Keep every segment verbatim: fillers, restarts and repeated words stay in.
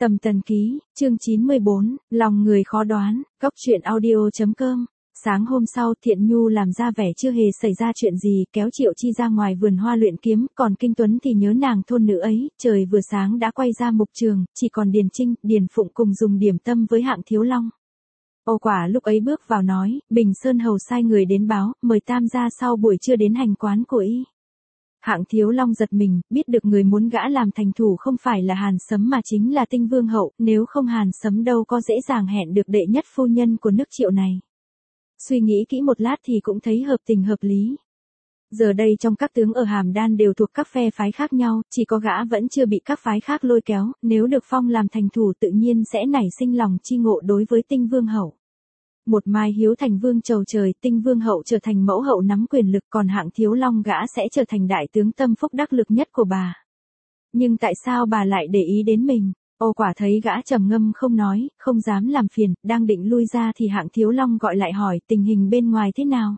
Tầm Tần Ký, chương chín mươi bốn, lòng người khó đoán, góc truyện audio.com. Sáng hôm sau Thiện Nhu làm ra vẻ chưa hề xảy ra chuyện gì, kéo Triệu Chi ra ngoài vườn hoa luyện kiếm, còn Kinh Tuấn thì nhớ nàng thôn nữ ấy, trời vừa sáng đã quay ra mục trường, chỉ còn Điền Trinh, Điền Phụng cùng dùng điểm tâm với Hạng Thiếu Long. Ô Quả lúc ấy bước vào nói, Bình Sơn hầu sai người đến báo, mời tam gia sau buổi trưa đến hành quán của y. Hạng Thiếu Long giật mình, biết được người muốn gã làm thành thủ không phải là Hàn Sấm mà chính là Tinh Vương hậu, nếu không Hàn Sấm đâu có dễ dàng hẹn được đệ nhất phu nhân của nước Triệu này. Suy nghĩ kỹ một lát thì cũng thấy hợp tình hợp lý. Giờ đây trong các tướng ở Hàm Đan đều thuộc các phe phái khác nhau, chỉ có gã vẫn chưa bị các phái khác lôi kéo, nếu được phong làm thành thủ tự nhiên sẽ nảy sinh lòng chi ngộ đối với Tinh Vương hậu. Một mai hiếu thành vương chầu trời, Tinh Vương hậu trở thành mẫu hậu nắm quyền lực, còn Hạng Thiếu Long gã sẽ trở thành đại tướng tâm phúc đắc lực nhất của bà. Nhưng tại sao bà lại để ý đến mình? Ô Quả thấy gã trầm ngâm không nói, không dám làm phiền, đang định lui ra thì Hạng Thiếu Long gọi lại hỏi tình hình bên ngoài thế nào.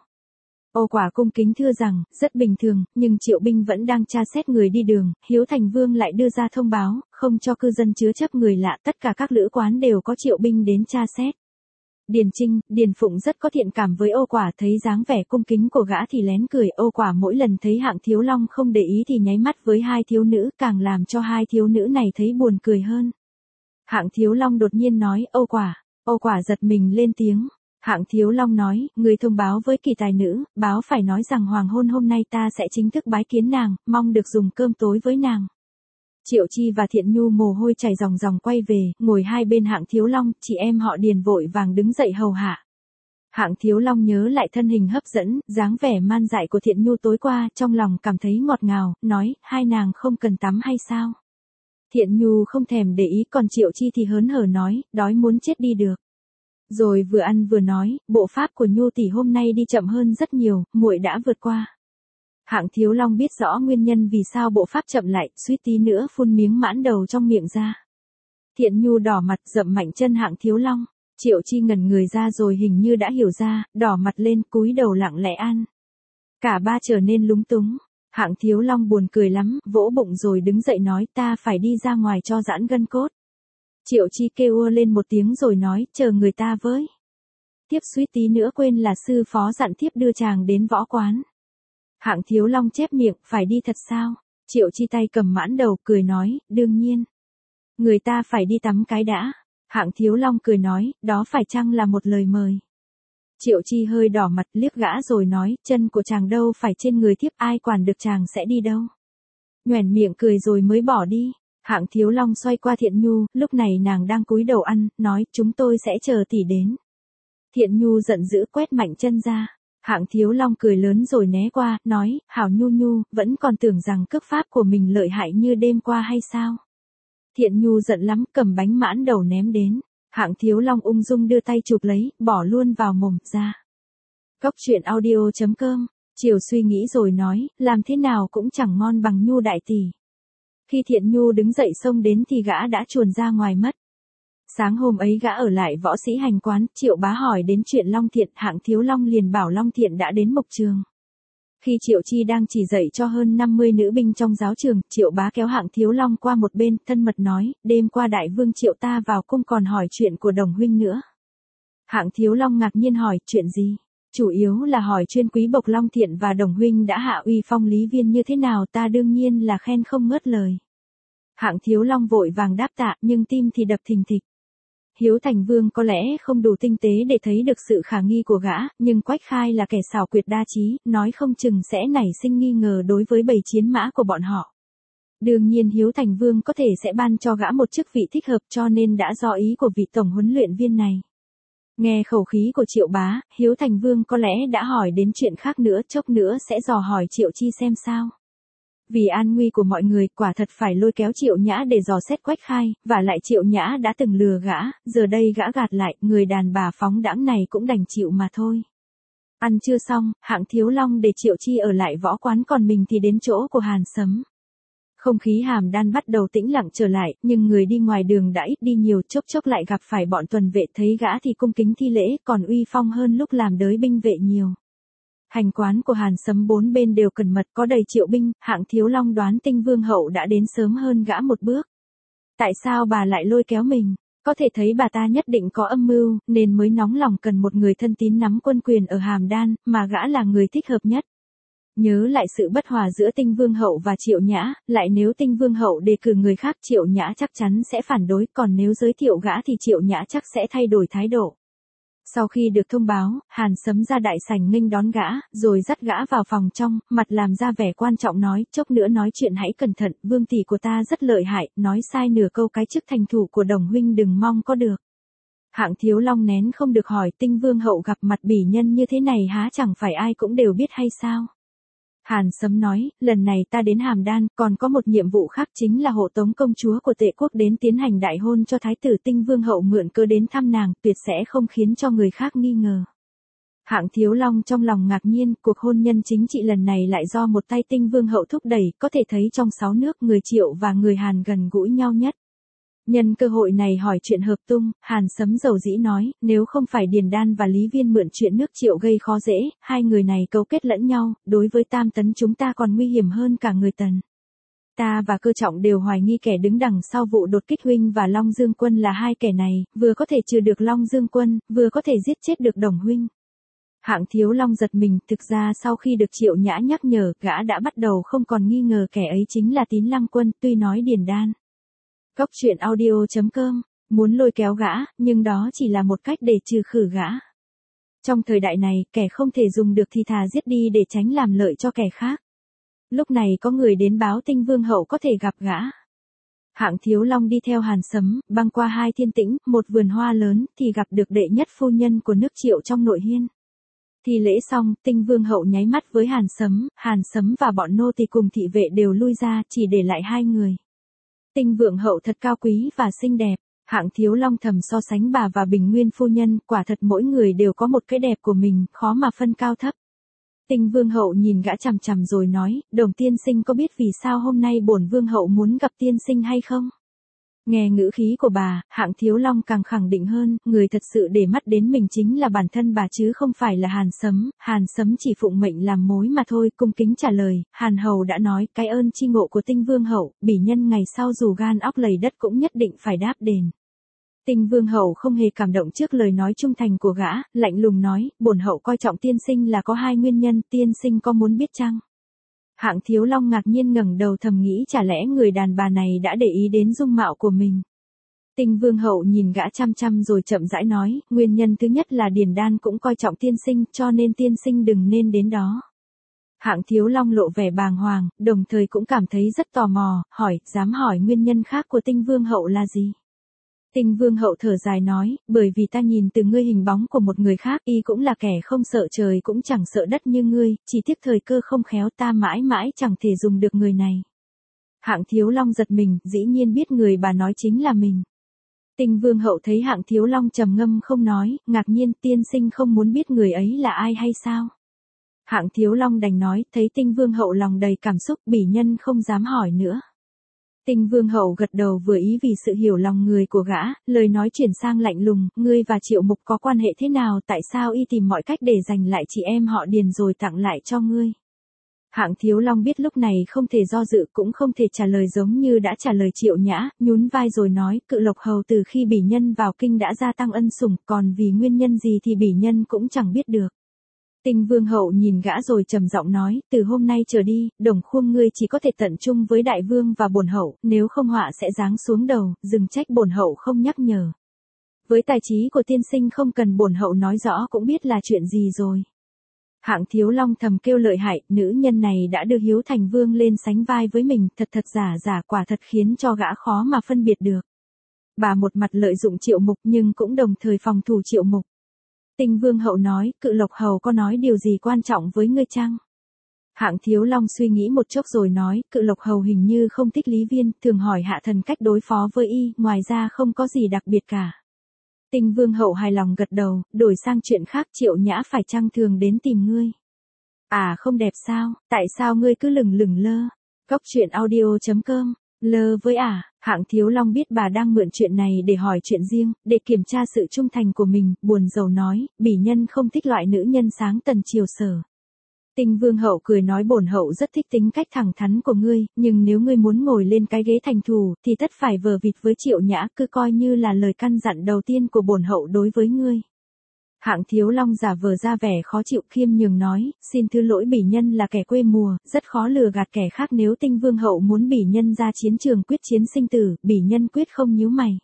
Ô Quả cung kính thưa rằng, rất bình thường, nhưng Triệu binh vẫn đang tra xét người đi đường, Hiếu Thành Vương lại đưa ra thông báo, không cho cư dân chứa chấp người lạ, tất cả các lữ quán đều có Triệu binh đến tra xét. Điền Trinh, Điền Phụng rất có thiện cảm với Ô Quả, thấy dáng vẻ cung kính của gã thì lén cười. Ô Quả mỗi lần thấy Hạng Thiếu Long không để ý thì nháy mắt với hai thiếu nữ, càng làm cho hai thiếu nữ này thấy buồn cười hơn. Hạng Thiếu Long đột nhiên nói, Ô Quả. Ô Quả giật mình lên tiếng. Hạng Thiếu Long nói, người thông báo với kỳ tài nữ, báo phải nói rằng hoàng hôn hôm nay ta sẽ chính thức bái kiến nàng, mong được dùng cơm tối với nàng. Triệu Chi và Thiện Nhu mồ hôi chảy ròng ròng quay về, ngồi hai bên Hạng Thiếu Long, chị em họ Điền vội vàng đứng dậy hầu hạ. Hạng Thiếu Long nhớ lại thân hình hấp dẫn, dáng vẻ man dại của Thiện Nhu tối qua, trong lòng cảm thấy ngọt ngào, nói, hai nàng không cần tắm hay sao? Thiện Nhu không thèm để ý, còn Triệu Chi thì hớn hở nói, đói muốn chết đi được. Rồi vừa ăn vừa nói, bộ pháp của Nhu tỷ hôm nay đi chậm hơn rất nhiều, muội đã vượt qua. Hạng Thiếu Long biết rõ nguyên nhân vì sao bộ pháp chậm lại, suýt tí nữa phun miếng mãn đầu trong miệng ra. Thiện Nhu đỏ mặt dậm mạnh chân Hạng Thiếu Long. Triệu Chi ngẩn người ra rồi hình như đã hiểu ra, đỏ mặt lên cúi đầu lặng lẽ ăn. Cả ba trở nên lúng túng. Hạng Thiếu Long buồn cười lắm, vỗ bụng rồi đứng dậy nói, ta phải đi ra ngoài cho giãn gân cốt. Triệu Chi kêu ưa lên một tiếng rồi nói, chờ người ta với. Tiếp suýt tí nữa quên là sư phó dặn thiếp đưa chàng đến võ quán. Hạng Thiếu Long chép miệng, phải đi thật sao? Triệu Chi tay cầm mãn đầu, cười nói, đương nhiên. Người ta phải đi tắm cái đã. Hạng Thiếu Long cười nói, đó phải chăng là một lời mời? Triệu Chi hơi đỏ mặt liếc gã rồi nói, chân của chàng đâu phải trên người thiếp, ai quản được chàng sẽ đi đâu. Nhoẻn miệng cười rồi mới bỏ đi. Hạng Thiếu Long xoay qua Thiện Nhu, lúc này nàng đang cúi đầu ăn, nói, chúng tôi sẽ chờ tỷ đến. Thiện Nhu giận dữ quét mạnh chân ra. Hạng Thiếu Long cười lớn rồi né qua, nói, hảo Nhu Nhu, vẫn còn tưởng rằng cước pháp của mình lợi hại như đêm qua hay sao? Thiện Nhu giận lắm, cầm bánh mãn đầu ném đến. Hạng Thiếu Long ung dung đưa tay chụp lấy, bỏ luôn vào mồm ra. Góc truyện audio.com, Chiều suy nghĩ rồi nói, làm thế nào cũng chẳng ngon bằng Nhu đại tỷ. Khi Thiện Nhu đứng dậy xông đến thì gã đã chuồn ra ngoài mất. Sáng hôm ấy gã ở lại võ sĩ hành quán, Triệu Bá hỏi đến chuyện Long Thiện, Hạng Thiếu Long liền bảo Long Thiện đã đến mộc trường. Khi Triệu Chi đang chỉ dạy cho hơn năm mươi nữ binh trong giáo trường, Triệu Bá kéo Hạng Thiếu Long qua một bên, thân mật nói, đêm qua đại vương Triệu ta vào cung còn hỏi chuyện của Đồng huynh nữa. Hạng Thiếu Long ngạc nhiên hỏi, chuyện gì? Chủ yếu là hỏi chuyên quý bộc Long Thiện và Đồng huynh đã hạ uy phong Lý Viên như thế nào, ta đương nhiên là khen không ngớt lời. Hạng Thiếu Long vội vàng đáp tạ, nhưng tim thì đập thình thịch. Hiếu Thành Vương có lẽ không đủ tinh tế để thấy được sự khả nghi của gã, nhưng Quách Khai là kẻ xảo quyệt đa trí, nói không chừng sẽ nảy sinh nghi ngờ đối với bầy chiến mã của bọn họ. Đương nhiên Hiếu Thành Vương có thể sẽ ban cho gã một chức vị thích hợp, cho nên đã do ý của vị tổng huấn luyện viên này. Nghe khẩu khí của Triệu Bá, Hiếu Thành Vương có lẽ đã hỏi đến chuyện khác nữa, chốc nữa sẽ dò hỏi Triệu Chi xem sao. Vì an nguy của mọi người, quả thật phải lôi kéo Triệu Nhã để dò xét Quách Khai, và lại Triệu Nhã đã từng lừa gã, giờ đây gã gạt lại, người đàn bà phóng đãng này cũng đành chịu mà thôi. Ăn chưa xong, Hạng Thiếu Long để Triệu Chi ở lại võ quán, còn mình thì đến chỗ của Hàn Sấm. Không khí Hàm Đan bắt đầu tĩnh lặng trở lại, nhưng người đi ngoài đường đã ít đi nhiều, chốc chốc lại gặp phải bọn tuần vệ, thấy gã thì cung kính thi lễ, còn uy phong hơn lúc làm đới binh vệ nhiều. Hành quán của Hàn Sấm bốn bên đều cẩn mật, có đầy Triệu binh, Hạng Thiếu Long đoán Tinh Vương hậu đã đến sớm hơn gã một bước. Tại sao bà lại lôi kéo mình? Có thể thấy bà ta nhất định có âm mưu, nên mới nóng lòng cần một người thân tín nắm quân quyền ở Hàm Đan, mà gã là người thích hợp nhất. Nhớ lại sự bất hòa giữa Tinh Vương Hậu và Triệu Nhã, lại nếu Tinh Vương Hậu đề cử người khác Triệu Nhã chắc chắn sẽ phản đối, còn nếu giới thiệu gã thì Triệu Nhã chắc sẽ thay đổi thái độ. Sau khi được thông báo, Hàn Sấm ra đại sảnh nghênh đón gã, rồi dắt gã vào phòng trong, mặt làm ra vẻ quan trọng nói, chốc nữa nói chuyện hãy cẩn thận, vương tỷ của ta rất lợi hại, nói sai nửa câu cái chức thành thủ của Đồng huynh đừng mong có được. Hạng Thiếu Long nén không được hỏi, Tinh Vương Hậu gặp mặt bỉ nhân như thế này há chẳng phải ai cũng đều biết hay sao? Hàn Sấm nói, lần này ta đến Hàm Đan, còn có một nhiệm vụ khác chính là hộ tống công chúa của Tệ quốc đến tiến hành đại hôn cho thái tử. Tinh Vương Hậu mượn cớ đến thăm nàng, tuyệt sẽ không khiến cho người khác nghi ngờ. Hạng Thiếu Long trong lòng ngạc nhiên, cuộc hôn nhân chính trị lần này lại do một tay Tinh Vương Hậu thúc đẩy, có thể thấy trong sáu nước người Triệu và người Hàn gần gũi nhau nhất. Nhân cơ hội này hỏi chuyện hợp tung, Hàn Sấm dầu dĩ nói, nếu không phải Điền Đan và Lý Viên mượn chuyện nước Triệu gây khó dễ, hai người này cấu kết lẫn nhau, đối với Tam Tấn chúng ta còn nguy hiểm hơn cả người Tần. Ta và Cơ Trọng đều hoài nghi kẻ đứng đằng sau vụ đột kích huynh và Long Dương Quân là hai kẻ này, vừa có thể trừ được Long Dương Quân, vừa có thể giết chết được Đồng huynh. Hạng Thiếu Long giật mình, thực ra sau khi được Triệu Nhã nhắc nhở, gã đã bắt đầu không còn nghi ngờ kẻ ấy chính là Tín Lăng Quân, tuy nói Điền Đan. Cốc truyện audio chấm com, muốn lôi kéo gã, nhưng đó chỉ là một cách để trừ khử gã. Trong thời đại này, kẻ không thể dùng được thì thà giết đi để tránh làm lợi cho kẻ khác. Lúc này có người đến báo Tinh Vương Hậu có thể gặp gã. Hạng Thiếu Long đi theo Hàn Sấm, băng qua hai thiên tĩnh, một vườn hoa lớn, thì gặp được đệ nhất phu nhân của nước Triệu trong nội hiên. Thì lễ xong, Tinh Vương Hậu nháy mắt với Hàn Sấm, Hàn Sấm và bọn nô tỳ cùng thị vệ đều lui ra, chỉ để lại hai người. Tinh Vương Hậu thật cao quý và xinh đẹp, Hạng Thiếu Long thầm so sánh bà và Bình Nguyên phu nhân, quả thật mỗi người đều có một cái đẹp của mình, khó mà phân cao thấp. Tinh Vương Hậu nhìn gã chằm chằm rồi nói, Đồng tiên sinh có biết vì sao hôm nay bổn Vương Hậu muốn gặp tiên sinh hay không? Nghe ngữ khí của bà, Hạng Thiếu Long càng khẳng định hơn, người thật sự để mắt đến mình chính là bản thân bà chứ không phải là Hàn Sấm, Hàn Sấm chỉ phụng mệnh làm mối mà thôi. Cung kính trả lời, Hàn Hầu đã nói, cái ơn chi ngộ của Tinh Vương Hậu, bỉ nhân ngày sau dù gan óc lầy đất cũng nhất định phải đáp đền. Tinh Vương Hậu không hề cảm động trước lời nói trung thành của gã, lạnh lùng nói, bổn hậu coi trọng tiên sinh là có hai nguyên nhân, tiên sinh có muốn biết chăng? Hạng Thiếu Long ngạc nhiên ngẩng đầu thầm nghĩ chả lẽ người đàn bà này đã để ý đến dung mạo của mình. Tinh Vương Hậu nhìn gã chăm chăm rồi chậm rãi nói, nguyên nhân thứ nhất là Điền Đan cũng coi trọng tiên sinh, cho nên tiên sinh đừng nên đến đó. Hạng Thiếu Long lộ vẻ bàng hoàng, đồng thời cũng cảm thấy rất tò mò, hỏi, dám hỏi nguyên nhân khác của Tinh Vương Hậu là gì? Tinh Vương Hậu thở dài nói, bởi vì ta nhìn từ ngươi hình bóng của một người khác, y cũng là kẻ không sợ trời cũng chẳng sợ đất như ngươi, chỉ tiếc thời cơ không khéo ta mãi mãi chẳng thể dùng được người này. Hạng Thiếu Long giật mình, dĩ nhiên biết người bà nói chính là mình. Tinh Vương Hậu thấy Hạng Thiếu Long trầm ngâm không nói, ngạc nhiên, tiên sinh không muốn biết người ấy là ai hay sao? Hạng Thiếu Long đành nói, thấy Tinh Vương Hậu lòng đầy cảm xúc, bỉ nhân không dám hỏi nữa. Tinh Vương Hậu gật đầu vừa ý vì sự hiểu lòng người của gã, lời nói chuyển sang lạnh lùng, ngươi và Triệu Mục có quan hệ thế nào, tại sao y tìm mọi cách để giành lại chị em họ Điền rồi tặng lại cho ngươi? Hạng Thiếu Long biết lúc này không thể do dự cũng không thể trả lời giống như đã trả lời Triệu Nhã, nhún vai rồi nói, Cự Lộc Hầu từ khi bỉ nhân vào kinh đã gia tăng ân sủng, còn vì nguyên nhân gì thì bỉ nhân cũng chẳng biết được. Tinh Vương Hậu nhìn gã rồi trầm giọng nói, từ hôm nay trở đi, Đồng Khuông ngươi chỉ có thể tận chung với đại vương và bổn hậu, nếu không họa sẽ giáng xuống đầu, dừng trách bổn hậu không nhắc nhở. Với tài trí của tiên sinh không cần bổn hậu nói rõ cũng biết là chuyện gì rồi. Hạng Thiếu Long thầm kêu lợi hại, nữ nhân này đã đưa Hiếu Thành Vương lên sánh vai với mình, thật thật giả giả quả thật khiến cho gã khó mà phân biệt được. Bà một mặt lợi dụng Triệu Mục nhưng cũng đồng thời phòng thủ Triệu Mục. Tinh Vương Hậu nói, Cự Lộc Hầu có nói điều gì quan trọng với ngươi chăng? Hạng Thiếu Long suy nghĩ một chốc rồi nói, Cự Lộc Hầu hình như không thích Lý Viên, thường hỏi hạ thần cách đối phó với y, ngoài ra không có gì đặc biệt cả. Tinh Vương Hậu hài lòng gật đầu, đổi sang chuyện khác, Triệu Nhã phải chăng thường đến tìm ngươi? À không đẹp sao, tại sao ngươi cứ lửng lửng lơ? Cốc truyện audio chấm com, lơ với à, Hạng Thiếu Long biết bà đang mượn chuyện này để hỏi chuyện riêng, để kiểm tra sự trung thành của mình, buồn rầu nói, bỉ nhân không thích loại nữ nhân sáng tần chiều sở. Tinh Vương hậu cười nói bổn hậu rất thích tính cách thẳng thắn của ngươi, nhưng nếu ngươi muốn ngồi lên cái ghế thành thủ, thì tất phải vờ vịt với Triệu Nhã, cứ coi như là lời căn dặn đầu tiên của bổn hậu đối với ngươi. Hạng Thiếu Long giả vờ ra vẻ khó chịu khiêm nhường nói, xin thứ lỗi bỉ nhân là kẻ quê mùa, rất khó lừa gạt kẻ khác, nếu Tinh Vương hậu muốn bỉ nhân ra chiến trường quyết chiến sinh tử, bỉ nhân quyết không nhíu mày.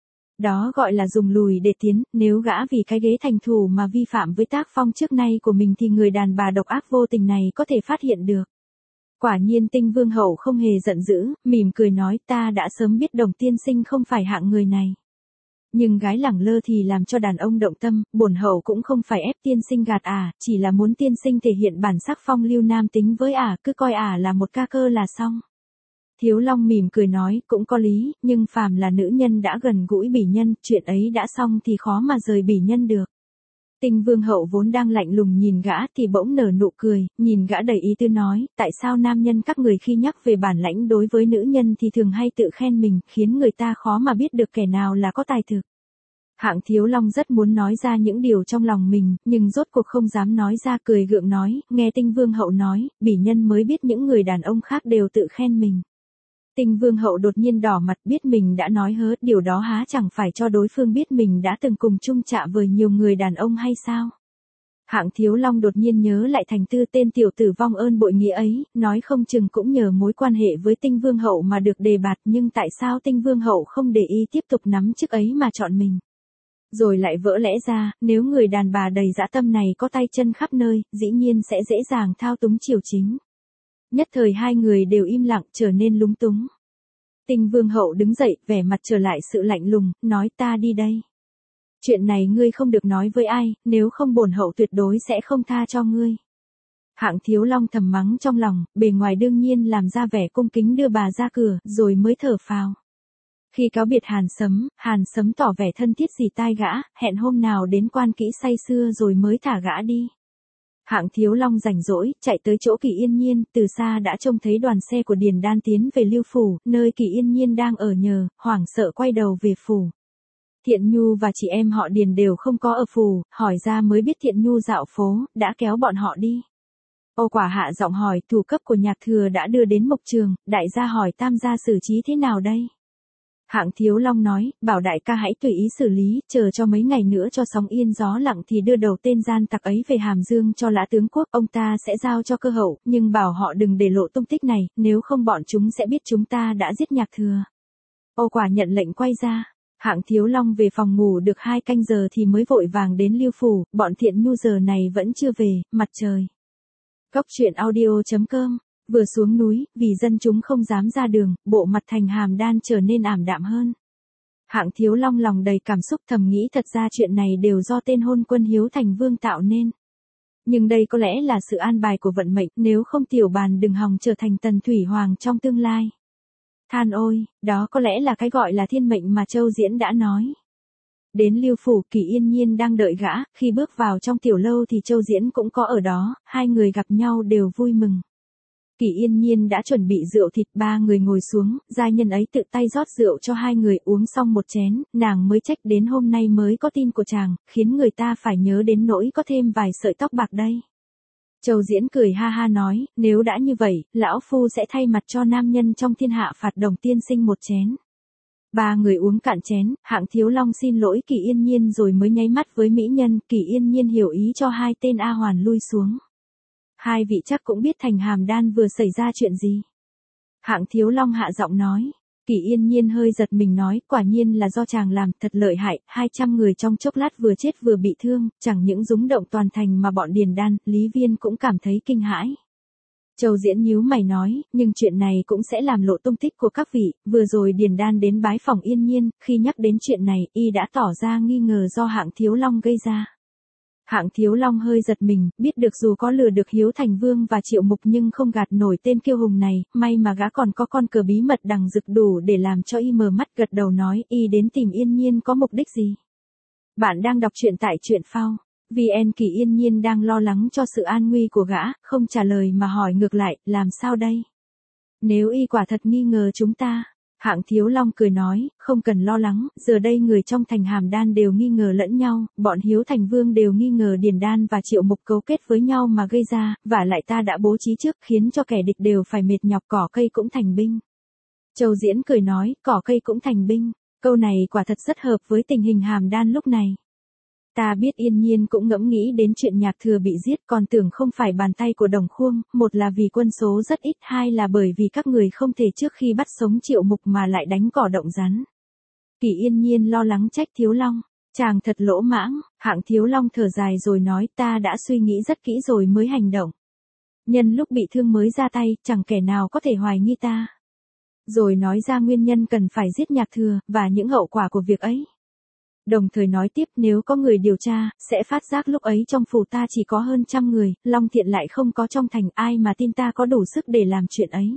Đó gọi là dùng lùi để tiến, nếu gã vì cái ghế thành thủ mà vi phạm với tác phong trước nay của mình thì người đàn bà độc ác vô tình này có thể phát hiện được. Quả nhiên Tinh Vương hậu không hề giận dữ, mỉm cười nói ta đã sớm biết Đồng tiên sinh không phải hạng người này. Nhưng gái lẳng lơ thì làm cho đàn ông động tâm, bổn hậu cũng không phải ép tiên sinh gạt ả, chỉ là muốn tiên sinh thể hiện bản sắc phong lưu nam tính với ả, cứ coi ả là một ca cơ là xong. Thiếu Long mỉm cười nói, cũng có lý, nhưng phàm là nữ nhân đã gần gũi bỉ nhân, chuyện ấy đã xong thì khó mà rời bỉ nhân được. Tinh Vương hậu vốn đang lạnh lùng nhìn gã thì bỗng nở nụ cười, nhìn gã đầy ý tứ nói, tại sao nam nhân các người khi nhắc về bản lãnh đối với nữ nhân thì thường hay tự khen mình, khiến người ta khó mà biết được kẻ nào là có tài thực. Hạng Thiếu Long rất muốn nói ra những điều trong lòng mình, nhưng rốt cuộc không dám nói ra, cười gượng nói, nghe Tinh Vương hậu nói, bỉ nhân mới biết những người đàn ông khác đều tự khen mình. Tinh Vương hậu đột nhiên đỏ mặt, biết mình đã nói hớ, điều đó há chẳng phải cho đối phương biết mình đã từng cùng chung chạ với nhiều người đàn ông hay sao? Hạng Thiếu Long đột nhiên nhớ lại Thành Tư, tên tiểu tử vong ơn bội nghĩa ấy, nói không chừng cũng nhờ mối quan hệ với Tinh Vương hậu mà được đề bạt, nhưng tại sao Tinh Vương hậu không để ý tiếp tục nắm chức ấy mà chọn mình? Rồi lại vỡ lẽ ra, nếu người đàn bà đầy dã tâm này có tay chân khắp nơi, dĩ nhiên sẽ dễ dàng thao túng triều chính. Nhất thời hai người đều im lặng, trở nên lúng túng. Tinh Vương hậu đứng dậy, vẻ mặt trở lại sự lạnh lùng, nói ta đi đây. Chuyện này ngươi không được nói với ai, nếu không bổn hậu tuyệt đối sẽ không tha cho ngươi. Hạng Thiếu Long thầm mắng trong lòng, bề ngoài đương nhiên làm ra vẻ cung kính đưa bà ra cửa, rồi mới thở phào. Khi cáo biệt Hàn Sấm, Hàn Sấm tỏ vẻ thân thiết dì tai gã, hẹn hôm nào đến quan kỹ say sưa rồi mới thả gã đi. Hạng Thiếu Long rảnh rỗi, chạy tới chỗ Kỳ Yên Nhiên, từ xa đã trông thấy đoàn xe của Điền Đan tiến về Lưu Phủ, nơi Kỳ Yên Nhiên đang ở nhờ, hoảng sợ quay đầu về phủ. Thiện Nhu và chị em họ Điền đều không có ở phủ, hỏi ra mới biết Thiện Nhu dạo phố, đã kéo bọn họ đi. Ô Quả hạ giọng hỏi, thủ cấp của Nhạc Thừa đã đưa đến Mộc Trường, đại gia hỏi Tam gia xử trí thế nào đây? Hạng Thiếu Long nói, bảo đại ca hãy tùy ý xử lý, chờ cho mấy ngày nữa cho sóng yên gió lặng thì đưa đầu tên gian tặc ấy về Hàm Dương cho Lã tướng quốc, ông ta sẽ giao cho Cơ hậu, nhưng bảo họ đừng để lộ tung tích này, nếu không bọn chúng sẽ biết chúng ta đã giết Nhạc Thừa. Ô Quả nhận lệnh quay ra. Hạng Thiếu Long về phòng ngủ được hai canh giờ thì mới vội vàng đến Lưu Phủ, bọn Thiện Nhu giờ này vẫn chưa về, mặt trời. Góc truyện audio chấm com. Vừa xuống núi, vì dân chúng không dám ra đường, bộ mặt Thành Hàm Đan trở nên ảm đạm hơn. Hạng Thiếu Long lòng đầy cảm xúc thầm nghĩ thật ra chuyện này đều do tên hôn quân Hiếu Thành Vương tạo nên. Nhưng đây có lẽ là sự an bài của vận mệnh, nếu không tiểu bàn đừng hòng trở thành Tần Thủy Hoàng trong tương lai. Than ôi, đó có lẽ là cái gọi là thiên mệnh mà Châu Diễn đã nói. Đến Lưu Phủ, Kỳ Yên Nhiên đang đợi gã, khi bước vào trong tiểu lâu thì Châu Diễn cũng có ở đó, hai người gặp nhau đều vui mừng. Kỳ Yên Nhiên đã chuẩn bị rượu thịt, ba người ngồi xuống, giai nhân ấy tự tay rót rượu cho hai người uống xong một chén, nàng mới trách đến hôm nay mới có tin của chàng, khiến người ta phải nhớ đến nỗi có thêm vài sợi tóc bạc đây. Châu Diễn cười ha ha nói, nếu đã như vậy, lão phu sẽ thay mặt cho nam nhân trong thiên hạ phạt Đồng tiên sinh một chén. Ba người uống cạn chén, Hạng Thiếu Long xin lỗi Kỳ Yên Nhiên rồi mới nháy mắt với mỹ nhân, Kỳ Yên Nhiên hiểu ý cho hai tên A Hoàn lui xuống. Hai vị chắc cũng biết Thành Hàm Đan vừa xảy ra chuyện gì. Hạng Thiếu Long hạ giọng nói. Kỳ Yên Nhiên hơi giật mình nói, quả nhiên là do chàng làm, thật lợi hại, hai trăm người trong chốc lát vừa chết vừa bị thương, chẳng những rúng động toàn thành mà bọn Điền Đan, Lý Viên cũng cảm thấy kinh hãi. Châu Diễn nhíu mày nói, nhưng chuyện này cũng sẽ làm lộ tung tích của các vị, vừa rồi Điền Đan đến bái phòng Yên Nhiên, khi nhắc đến chuyện này, y đã tỏ ra nghi ngờ do Hạng Thiếu Long gây ra. Hạng Thiếu Long hơi giật mình, biết được dù có lừa được Hiếu Thành Vương và Triệu Mục nhưng không gạt nổi tên kiêu hùng này, may mà gã còn có con cờ bí mật đằng rực đủ để làm cho y mờ mắt, gật đầu nói, y đến tìm Yên Nhiên có mục đích gì? Bạn đang đọc truyện tại truyện phao. vê en. Kỳ Yên Nhiên đang lo lắng cho sự an nguy của gã, không trả lời mà hỏi ngược lại, làm sao đây? Nếu y quả thật nghi ngờ chúng ta, Hạng Thiếu Long cười nói, không cần lo lắng, giờ đây người trong thành Hàm Đan đều nghi ngờ lẫn nhau, bọn Hiếu Thành Vương đều nghi ngờ Điền Đan và Triệu Mục cấu kết với nhau mà gây ra, và lại ta đã bố trí trước khiến cho kẻ địch đều phải mệt nhọc, cỏ cây cũng thành binh. Châu Diễn cười nói, cỏ cây cũng thành binh, câu này quả thật rất hợp với tình hình Hàm Đan lúc này. Ta biết Yên Nhiên cũng ngẫm nghĩ đến chuyện Nhạc Thừa bị giết, còn tưởng không phải bàn tay của Đồng Khuông, một là vì quân số rất ít, hai là bởi vì các người không thể trước khi bắt sống Triệu Mục mà lại đánh cỏ động rắn. Kỷ Yên Nhiên lo lắng trách Thiếu Long, chàng thật lỗ mãng. Hạng Thiếu Long thở dài rồi nói, ta đã suy nghĩ rất kỹ rồi mới hành động. Nhân lúc bị thương mới ra tay, chẳng kẻ nào có thể hoài nghi ta. Rồi nói ra nguyên nhân cần phải giết Nhạc Thừa, và những hậu quả của việc ấy. Đồng thời nói tiếp, nếu có người điều tra, sẽ phát giác lúc ấy trong phủ ta chỉ có hơn trăm người, Long Thiện lại không có trong thành, ai mà tin ta có đủ sức để làm chuyện ấy.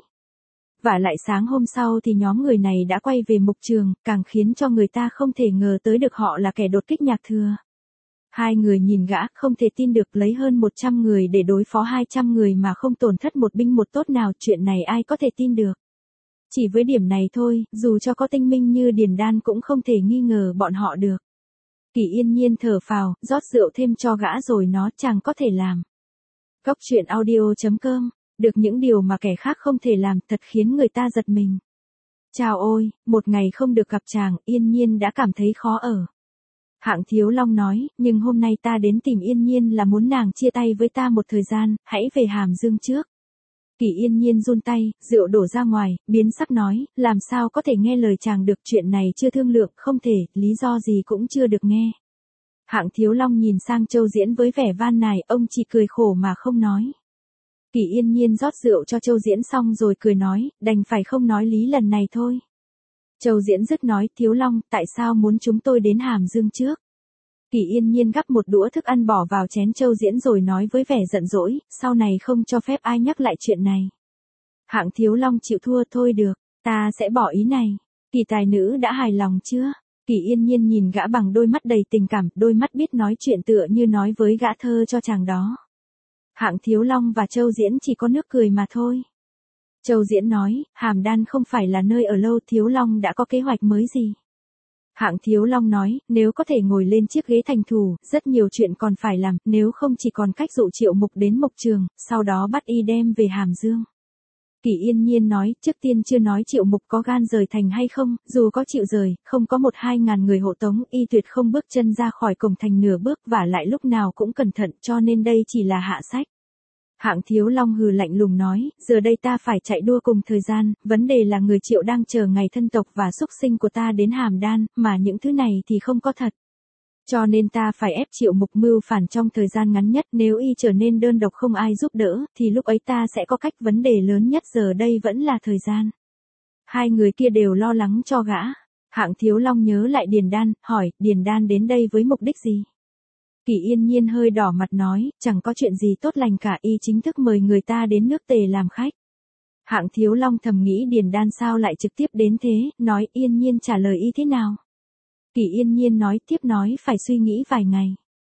Và lại sáng hôm sau thì nhóm người này đã quay về mục trường, càng khiến cho người ta không thể ngờ tới được họ là kẻ đột kích Nhạc Thừa. Hai người nhìn gã, không thể tin được, lấy hơn một trăm người để đối phó hai trăm người mà không tổn thất một binh một tốt nào, chuyện này ai có thể tin được. Chỉ với điểm này thôi, dù cho có tinh minh như Điền Đan cũng không thể nghi ngờ bọn họ được. Kỷ Yên Nhiên thở phào, rót rượu thêm cho gã rồi nó, chàng có thể làm. Cốc truyện audio chấm com, được những điều mà kẻ khác không thể làm, thật khiến người ta giật mình. Chào ôi, một ngày không được gặp chàng, Yên Nhiên đã cảm thấy khó ở. Hạng Thiếu Long nói, nhưng hôm nay ta đến tìm Yên Nhiên là muốn nàng chia tay với ta một thời gian, hãy về Hàm Dương trước. Kỷ Yên Nhiên run tay, rượu đổ ra ngoài, biến sắc nói, làm sao có thể nghe lời chàng được, chuyện này chưa thương lượng, không thể, lý do gì cũng chưa được nghe. Hạng Thiếu Long nhìn sang Châu Diễn với vẻ van nài, ông chỉ cười khổ mà không nói. Kỷ Yên Nhiên rót rượu cho Châu Diễn xong rồi cười nói, đành phải không nói lý lần này thôi. Châu Diễn dứt nói, Thiếu Long, tại sao muốn chúng tôi đến Hàm Dương trước? Kỷ Yên Nhiên gắp một đũa thức ăn bỏ vào chén Châu Diễn rồi nói với vẻ giận dỗi, sau này không cho phép ai nhắc lại chuyện này. Hạng Thiếu Long chịu thua, thôi được, ta sẽ bỏ ý này. Kỳ tài nữ đã hài lòng chưa? Kỷ Yên Nhiên nhìn gã bằng đôi mắt đầy tình cảm, đôi mắt biết nói chuyện tựa như nói với gã thơ cho chàng đó. Hạng Thiếu Long và Châu Diễn chỉ có nước cười mà thôi. Châu Diễn nói, Hàm Đan không phải là nơi ở lâu, Thiếu Long đã có kế hoạch mới gì? Hạng Thiếu Long nói, nếu có thể ngồi lên chiếc ghế thành thủ, rất nhiều chuyện còn phải làm, nếu không chỉ còn cách dụ Triệu Mục đến mục trường, sau đó bắt y đem về Hàm Dương. Kỷ Yên Nhiên nói, trước tiên chưa nói Triệu Mục có gan rời thành hay không, dù có chịu rời, không có một hai ngàn người hộ tống, y tuyệt không bước chân ra khỏi cổng thành nửa bước, và lại lúc nào cũng cẩn thận, cho nên đây chỉ là hạ sách. Hạng Thiếu Long hừ lạnh lùng nói, giờ đây ta phải chạy đua cùng thời gian, vấn đề là người Triệu đang chờ ngày thân tộc và xúc sinh của ta đến Hàm Đan, mà những thứ này thì không có thật. Cho nên ta phải ép Triệu Mục mưu phản trong thời gian ngắn nhất, nếu y trở nên đơn độc không ai giúp đỡ, thì lúc ấy ta sẽ có cách, vấn đề lớn nhất giờ đây vẫn là thời gian. Hai người kia đều lo lắng cho gã. Hạng Thiếu Long nhớ lại Điền Đan, hỏi, Điền Đan đến đây với mục đích gì? Kỷ Yên Nhiên hơi đỏ mặt nói, chẳng có chuyện gì tốt lành cả, y chính thức mời người ta đến nước Tề làm khách. Hạng Thiếu Long thầm nghĩ Điền Đan sao lại trực tiếp đến thế, nói Yên Nhiên trả lời y thế nào? Kỷ Yên Nhiên nói, thiếp nói phải suy nghĩ vài ngày.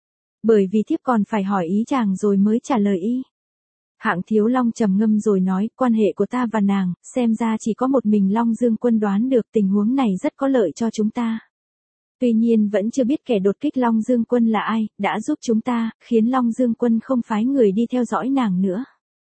Bởi vì thiếp còn phải hỏi ý chàng rồi mới trả lời y. Hạng Thiếu Long trầm ngâm rồi nói, quan hệ của ta và nàng, xem ra chỉ có một mình Long Dương Quân đoán được, tình huống này rất có lợi cho chúng ta. Tuy nhiên vẫn chưa biết kẻ đột kích Long Dương Quân là ai, đã giúp chúng ta, khiến Long Dương Quân không phái người đi theo dõi nàng nữa.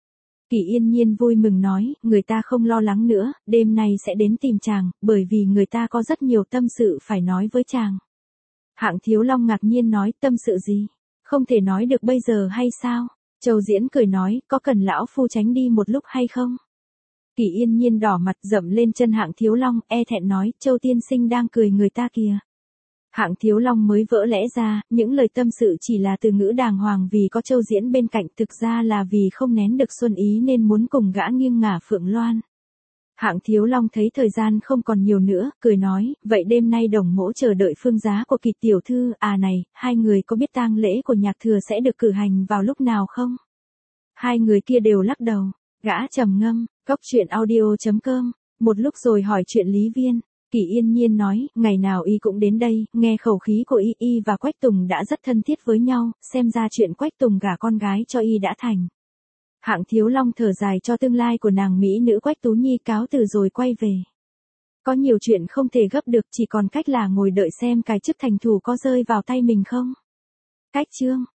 Kỷ Yên Nhiên vui mừng nói, người ta không lo lắng nữa, đêm nay sẽ đến tìm chàng, bởi vì người ta có rất nhiều tâm sự phải nói với chàng. Hạng Thiếu Long ngạc nhiên nói, tâm sự gì? Không thể nói được bây giờ hay sao? Châu Diễn cười nói, có cần lão phu tránh đi một lúc hay không? Kỷ Yên Nhiên đỏ mặt dậm lên chân Hạng Thiếu Long, e thẹn nói, Châu tiên sinh đang cười người ta kìa. Hạng Thiếu Long mới vỡ lẽ ra, những lời tâm sự chỉ là từ ngữ đàng hoàng vì có Châu Diễn bên cạnh, thực ra là vì không nén được xuân ý nên muốn cùng gã nghiêng ngả Phượng Loan. Hạng Thiếu Long thấy thời gian không còn nhiều nữa, cười nói, vậy đêm nay Đồng Mỗ chờ đợi phương giá của Kỳ tiểu thư, à này, hai người có biết tang lễ của Nhạc Thừa sẽ được cử hành vào lúc nào không? Hai người kia đều lắc đầu, gã trầm ngâm, cốc truyện audio chấm com, một lúc rồi hỏi chuyện Lý Viên. Kỷ Yên Nhiên nói, ngày nào y cũng đến đây, nghe khẩu khí của y, y và Quách Tùng đã rất thân thiết với nhau, xem ra chuyện Quách Tùng gả con gái cho y đã thành. Hạng Thiếu Long thở dài cho tương lai của nàng mỹ nữ Quách Tú Nhi cáo từ rồi quay về. Có nhiều chuyện không thể gấp được, chỉ còn cách là ngồi đợi xem cái chức thành thủ có rơi vào tay mình không. Cách chương